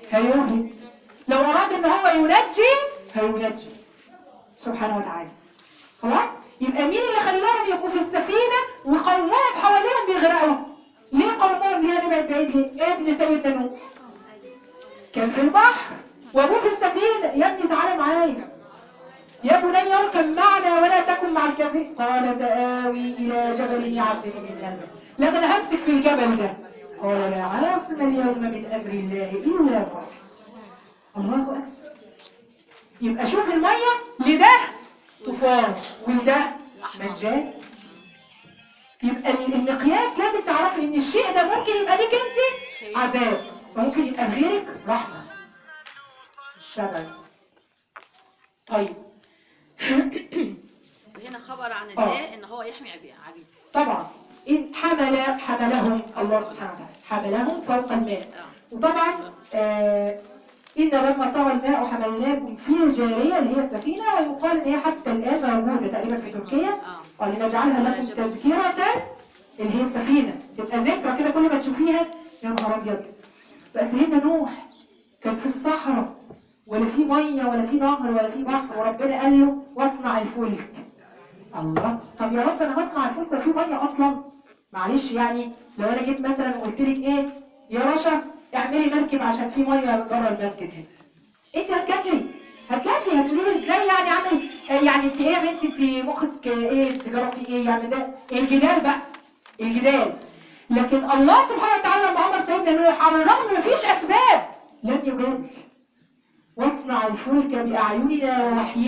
هيهلك، لو اراد ان هو ينجي هينجي سبحانه وتعالى. خلاص؟ يبقى مين اللي خلاهم يبقوا في السفينة وقومهم حواليهم بيغرقوا؟ ليه قومهم ليه نبعد بعيد ليه؟ ابن سيدنا نوح كان في البحر وابوه في السفينة، يا ابني تعالى معايا يا بني اركب معنا ولا تكن مع الكافرين. قال سآوي إلى جبل يعصمني من الماء. لا ده انا همسك في الجبل ده. قال لا عاصم اليوم من أمر الله إلا من رحم. الله أكبر. يبقى شوف المية لده طوفان ولده مجان. يبقى المقياس لازم تعرفي ان الشيء ده ممكن يبقى ليك انت عذاب وممكن يبقى لغيرك رحمة. الشبل. طيب هنا خبر عن الله ان هو يحمي عبيد. طبعا إن حملهم الله سبحانه وتعالى، حملهم فوق الماء. وطبعا إن لما طغى الماء حملناكم في الجارية اللي هي السفينة، ويقال إن هي حتى الآن موجودة تقريبا في تركيا. لنجعلها لكم تذكرة اللي هي السفينة، تبقى ذكرى كده كل ما تشوفيها يا نهار أبيض. بقى سيدنا نوح كان في الصحراء ولا في مية ولا في نهر ولا في بحر، وربنا قال له واصنع الفلك. الله، طب يا رب انا هصنع الفلك وفي ميه اصلا؟ معلش يعني لو انا جيت مثلا وقلت لك ايه يا رشا اعملي مركب عشان في ميه بره المسجد هنا، انت هتجادلي هتقولي لي ازاي يعني اعمل يعني انت ايه يا بنتي انت مخك ايه تجرى في ايه يعني؟ ده الجدال بقى الجدال. لكن الله سبحانه وتعالى لما امر سيدنا نوح على الرغم مفيش اسباب لم يجادل. واصنع الفلك بأعيننا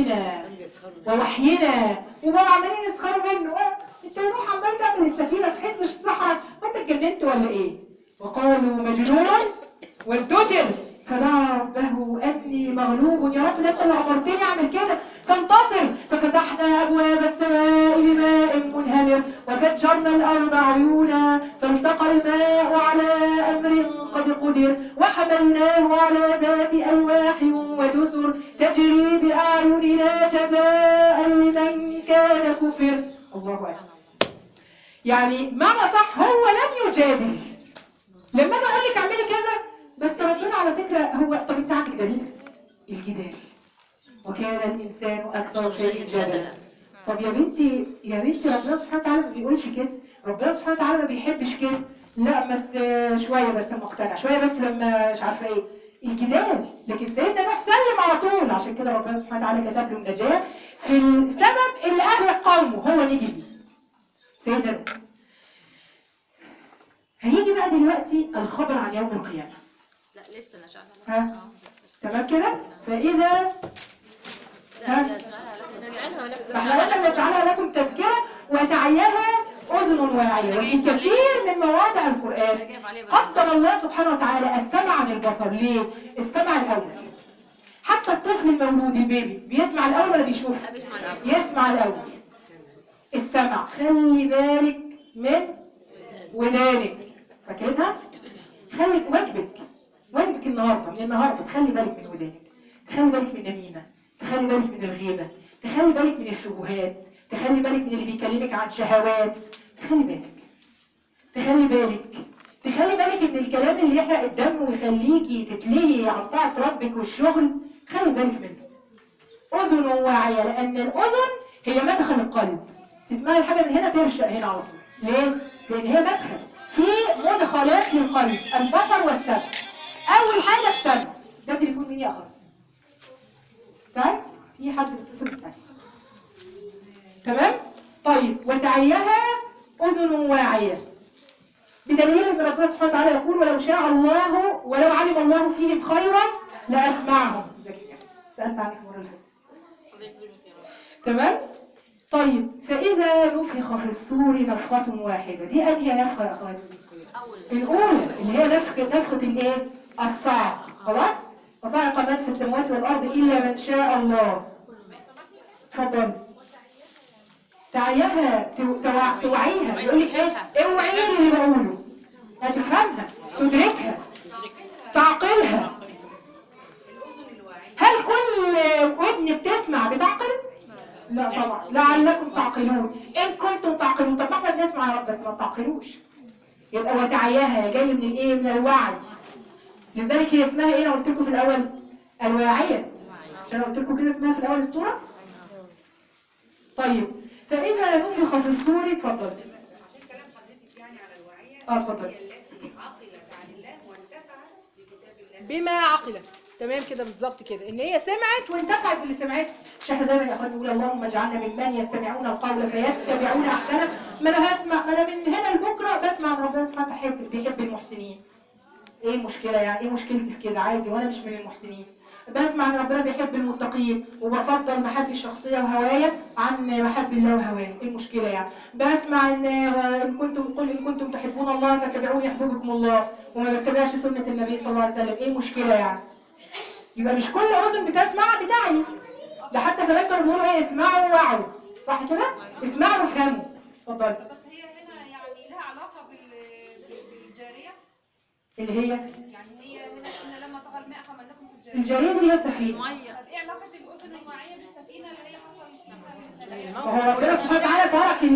ووحينا وبقوا عمالين يسخروا منه. انت يا نوح عمال تعمل السفينة في حز الصحراء وانت اتجننت ولا ايه؟ وقالوا مجنون وازدجر فدعا ربه اني مغلوب، يا رب ده انت اللي امرتني اعمل كده فانتصر. ففتحنا ابواب السماء بماء منهمر وفجرنا الارض عيونا فالتقى الماء على امر قد قدر وحملناه على ذات الواح ودسر تجري باعيننا جزاء لمن كان كفر. الله اكبر. يعني معنى صح هو لم يجادل. لما اجي اقول لك اعملي كذا بس ربنا على فكرة هو طب انت عندك دليل؟ الجدال. وكان الانسان اكثر شيء جدلا. طب يا بنتي ربنا سبحانه وتعالى ما بيقولش كده، ربنا سبحانه وتعالى ما بيحبش كده. لا بس شوية بس لما اقتنع، شوية بس لما مش عارفة ايه الجدال. لكن سيدنا نوح سلم على طول، عشان كده ربنا سبحانه وتعالى كتب له النجاة في السبب اللي اهلك قومه هو نيجي بيه سيدنا نوح. هيجي بقى دلوقتي الخبر عن يوم القيامة. لا لسه نجعلها تمام كده. فإذا فاحنا قلنا نجعلها لكم تذكرة وتعيها أذن واعية. وفي كثير من مواضع القرآن قدم الله سبحانه وتعالى السمع عن البصر. ليه؟ السمع الأول. حتى الطفل المولود البيبي بيسمع الأول ولا بيشوف؟ يسمع الأول. السمع خلي بالك من ودانك، فاكرينها؟ خلي واجبك النهارده من النهارده تخلي بالك من ودانك، تخلي بالك من النميمه، تخلي بالك من الغيبه، تخلي بالك من الشبهات، تخلي بالك من اللي بيكلمك عن شهوات، تخلي بالك ان الكلام اللي يحرق الدم ويخليكي تتلهي عن طاعه ربك والشغل خلي بالك منه. اذن واعيه، لان الاذن هي مدخل القلب. تسمعي الحاجه من هنا ترشق هنا على طول. ليه؟ لان هي مدخل في مدخلات للقلب، البصر والسمع. اول حاجه السمع. ده تليفون مين يا اخويا؟ طيب في حد بيتصل بسمع. تمام. طيب وتعيها اذن واعيه، بدليل ان ربنا سبحانه وتعالى يقول ولو شاء الله ولو علم الله فيهم خيرا لاسمعهم. سالت عنك المره اللي فاتت. تمام. طيب فاذا نفخ في الصور نفخه واحده، دي انهي نفخه يا اخواتي؟ الاولى اللي هي نفخه الايه؟ الصاعق. خلاص. وصاعق من في السماوات والارض الا من شاء الله. اتفضل. تعيها توعيها. يقول لك ايه؟ اوعي اللي بقوله، هتفهمها تدركها تعقلها. هل كل ودن بتسمع بتعقل؟ لا طبعا. لعلكم تعقلون ان كنتم تعقلون. طب ما احنا بنسمع يا رب بس ما بتعقلوش. يبقى وتعيها جاي من الايه؟ من الوعي. لذلك هي اسمها ايه؟ انا قلت لكم في الاول الواعية، عشان قلت لكم كده اسمها في الاول السورة. طيب فاذا نفخ في الصور، اتفضل. عشان كلام حضرتك يعني على الواعية، اتفضل. هي التي عقلت عن الله وانتفعت بكتاب الله بما عقلت، تمام كده بالظبط كده، ان هي سمعت وانتفعت باللي سمعته. مش احنا دايما يا اخواتي نقول اللهم اجعلنا ممن يستمعون القول فيتبعون احسنه. ما انا هسمع، ما انا من هنا لبكره بسمع ان ربنا سبحانه وتعالى بيحب المحسنين. ايه المشكله يعني؟ ايه مشكلتي في كده؟ عادي وانا مش من المحسنين. بسمع ان ربنا بيحب المتقين وبفضل محبي الشخصيه وهوايا عن محب الله وهوايا. ايه المشكله يعني؟ بسمع ان كنتم تحبون الله فاتبعوني يحببكم الله، وما بتبعش سنه النبي صلى الله عليه وسلم. ايه المشكله يعني؟ يبقى مش كل اذن بتسمع بتاعي. ده حتى زمان كانوا بيقولوا ايه؟ اسمعوا ووعوا، صح كده؟ اسمعوا وافهموا. اتفضل. بس هي هنا يعني لها علاقة بالجارية، اللي هي يعني هي هنا إن لما طغى الماء حملناكم في الجارية. الجاريه دي هي سفينه. الميه. طب إيه علاقة الأذن الواعية بالسفينة اللي هي حصل فيها النجاة؟ ما هو ربنا سبحانه وتعالى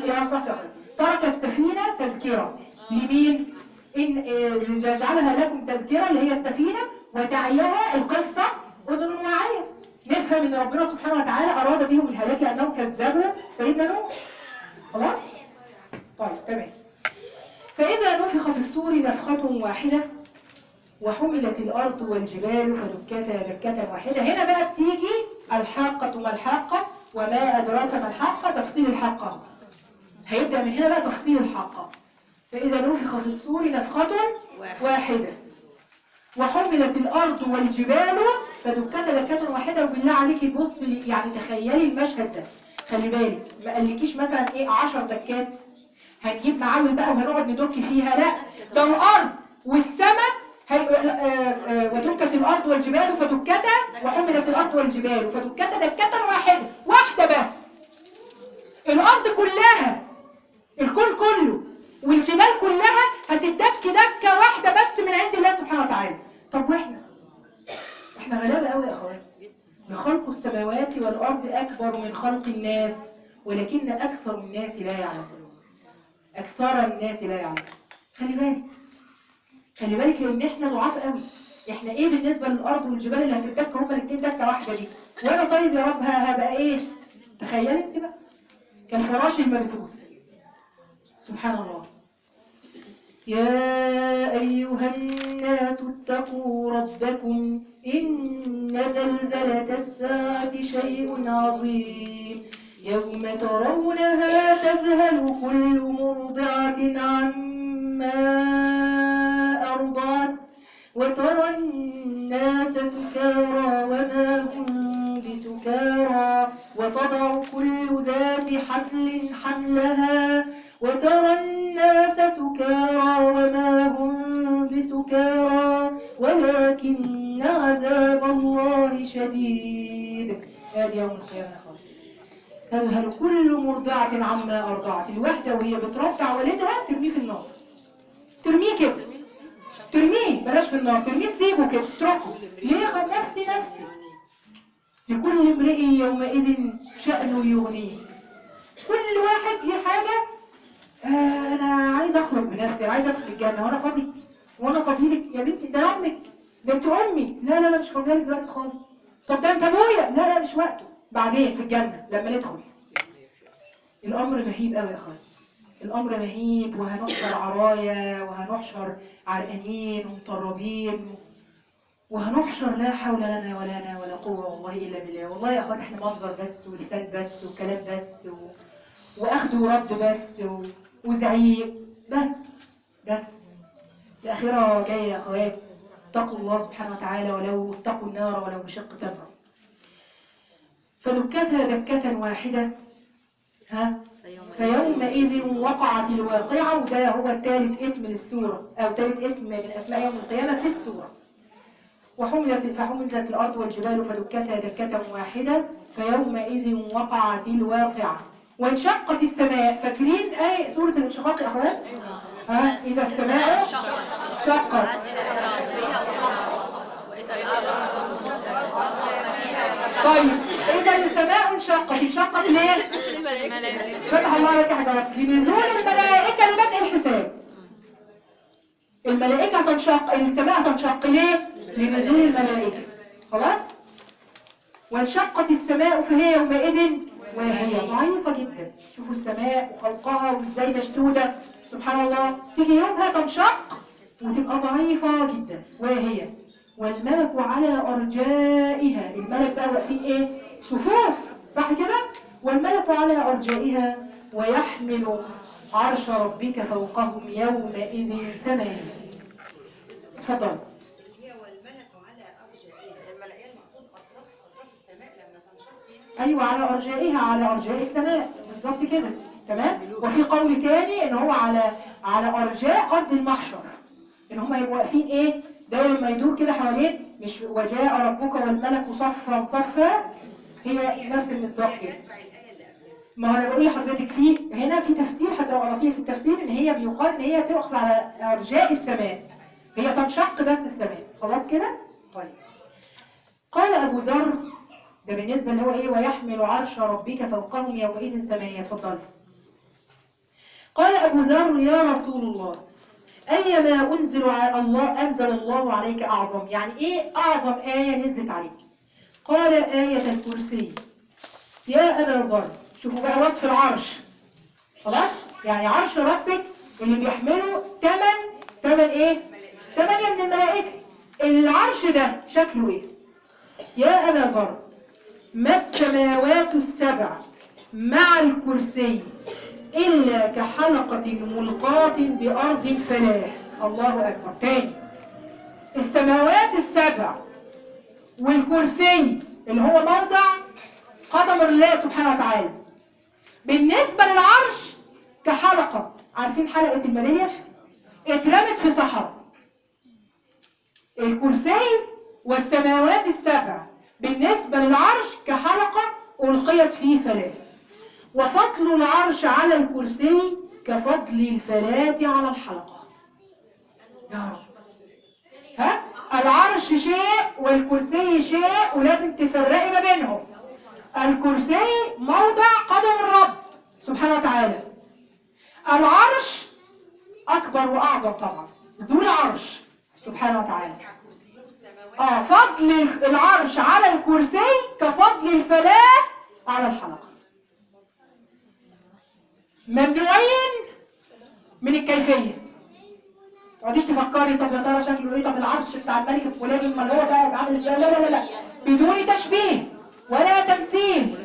ترك السفينة تذكرة لمين؟ إن جعلها لكم تذكرة اللي هي السفينة، وتعيها القصة أذن واعية. نفهم إن ربنا سبحانه وتعالى أراد بهم الهلاك لأنهم كذبوا سيدنا نوح. خلاص؟ طيب تمام. فإذا نفخ في الصور نفخة واحدة وحملت الأرض والجبال فدكتا دكة واحدة. هنا بقى بتيجي الحاقة ما الحاقة وما أدراك ما الحاقة، تفصيل الحاقة. هيبدأ من هنا بقى تفصيل الحاقة. فإذا نفخ في الصور نفخة واحدة وحملت الأرض والجبال فدكتا دكة واحدة. وبالله عليكي بصي يعني تخيلي المشهد ده. خلي بالك ما قالكيش مثلا ايه 10 دكات هنجيب معاول بقى وهنقعد ندك فيها، لا ده الأرض والسماء ودكت الأرض والجبال فدكتا وحملت الأرض والجبال فدكتا دكة واحدة بس. الأرض كلها، الكون كله والجبال كلها هتدك دكة واحدة بس من عند الله سبحانه وتعالى. طب احنا غلابة قوي يا اخوات. لخلق السماوات والأرض أكبر من خلق الناس ولكن أكثر الناس لا يعلمون. أكثر الناس لا يعلمون. خلي بالك لأن احنا ضعاف قوي. احنا ايه بالنسبة للأرض والجبال اللي هتدك هما الاثنين دكة واحدة دي؟ وانا طيب يا رب هبقى ايه؟ تخيلي انت بقى كالفراش المبثوث. سبحان الله. يا أيها الناس اتقوا ربكم إن زلزلة الساعة شيء عظيم يوم ترونها تذهل كل مرضعة عما أرضعت وترى الناس سكارى وما هم بسكارى وتضع كل ذات حمل حملها وترى الناس سكارى وما هم بسكارى ولكن عذاب الله شديد. هذه يوم القيامة خالص. تذهل كل مرضعة عما أرضعت. الواحدة وهي بترضع ولدها ترميه في النار. ترميه كده، ترميه بلاش في النار، ترميه تسيبه كده تتركه. ليه؟ خد نفسي لكل امرئ يومئذ شأن يغنيه. كل واحد ليه حاجة. انا عايز اخلص بنفسي، عايز ادخل الجنة وانا فاضي لك يا بنتي. ده امك، ده انت امي. لا مش فاضيه لك دلوقتي خالص. طب ده انت ابويا. لا مش وقته، بعدين في الجنة لما ندخل. الامر مهيب قوي يا اخوات. الامر مهيب وهنحشر عرايا وهنحشر عرقانين ومطربين وهنحشر لا حول لنا ولا قوة والله إلا بالله. والله يا أخوات احنا منظر بس ولسان بس وكلام بس وأخذ ورد بس وزعيق بس. الأخيرة جاية يا أخوات. اتقوا الله سبحانه وتعالى ولو اتقوا النار ولو بشق تمرة. فدكتها دكة واحدة فيومئذ وقعت الواقعة. وده هو الثالث اسم للسورة أو ثالث اسم من أسماء يوم القيامة في السورة. فحملت الأرض والجبال فدكتا دكة واحدة فيومئذ وقعت الواقعة وانشقت السماء. فاكرين آية سورة الانشقاق يا أخوات؟ إذا السماء شقت. طيب إذا السماء انشقت ليه؟ فتح الله لك حاجات لنزول الملائكة لبدء الحساب. الملائكة تنشق، السماء تنشق ليه؟ لنزول الملائكة. خلاص. وانشقت السماء فهي يومئذ وهي ضعيفة جدا. شوفوا السماء وخلقها وازاي مشدودة، سبحان الله. تيجي يومها تنشق وتبقى ضعيفة جدا وهي. والملك على أرجائها، الملك بقى واقفين ايه؟ صفوف، صح كده؟ والملك على أرجائها ويحمل عرش ربك فوقهم يومئذ ثمانية. اتفضل. هي والملك على أرجائها، الملائكة المقصود أطراف السماء لما تنشق. أيوة على أرجائها، على أرجاء السماء بالظبط كده، تمام. وفي قول تاني إن هو على أرجاء أرض المحشر، إن هم يبقوا واقفين إيه؟ ده لما يدور كده حوالين، مش وجاء ربك والملك صفا صفا، هي نفس المصداق كده. ما هو انا بقول لحضرتك في هنا في تفسير هتبقى لطيف في التفسير، ان هي بيقال ان هي تقف على ارجاء السماء، هي تنشق بس السماء. خلاص كده. طيب. قال ابو ذر، ده بالنسبه اللي هو ايه؟ ويحمل عرش ربك فوقهم يومئذ ثمانية. اتفضل. قال ابو ذر يا رسول الله ايما انزل الله عليك اعظم، يعني ايه اعظم ايه نزلت عليك؟ قال ايه الكرسي. يا ابا ذر، شوفوا بقى وصف العرش. خلاص. يعني عرش ربك اللي بيحمله 8 من الملائكة. العرش ده شكله ايه؟ يا ابا ذر ما السماوات السبع مع الكرسي إلا كحلقة ملقاة بأرض فلاح. الله أكبر. تاني، السماوات السبع والكرسي اللي هو موضع قدم الله سبحانه وتعالى، بالنسبة للعرش كحلقة، عارفين حلقة المدية؟ اترمت في صحراء. الكرسي والسماوات السبع بالنسبة للعرش كحلقة ألقيت فيه فلاة. وفضل العرش على الكرسي كفضل الفلاة على الحلقة. يا رب. ها؟ العرش شيء والكرسي شيء، ولازم تفرقي ما بينهم. الكرسي موضع قدم الرب سبحانه وتعالى. العرش أكبر وأعظم طبعا، ذو العرش سبحانه وتعالى. فضل العرش على الكرسي كفضل الفلاة على الحلقة. ممنوعين من الكيفية. ما تقعديش تفكري طب يا ترى شكله ايه، طب العرش بتاع الملك الفلاني امال هو بقى عامل ازاي. لا لا لا لا، بدون تشبيه ولا تمثيل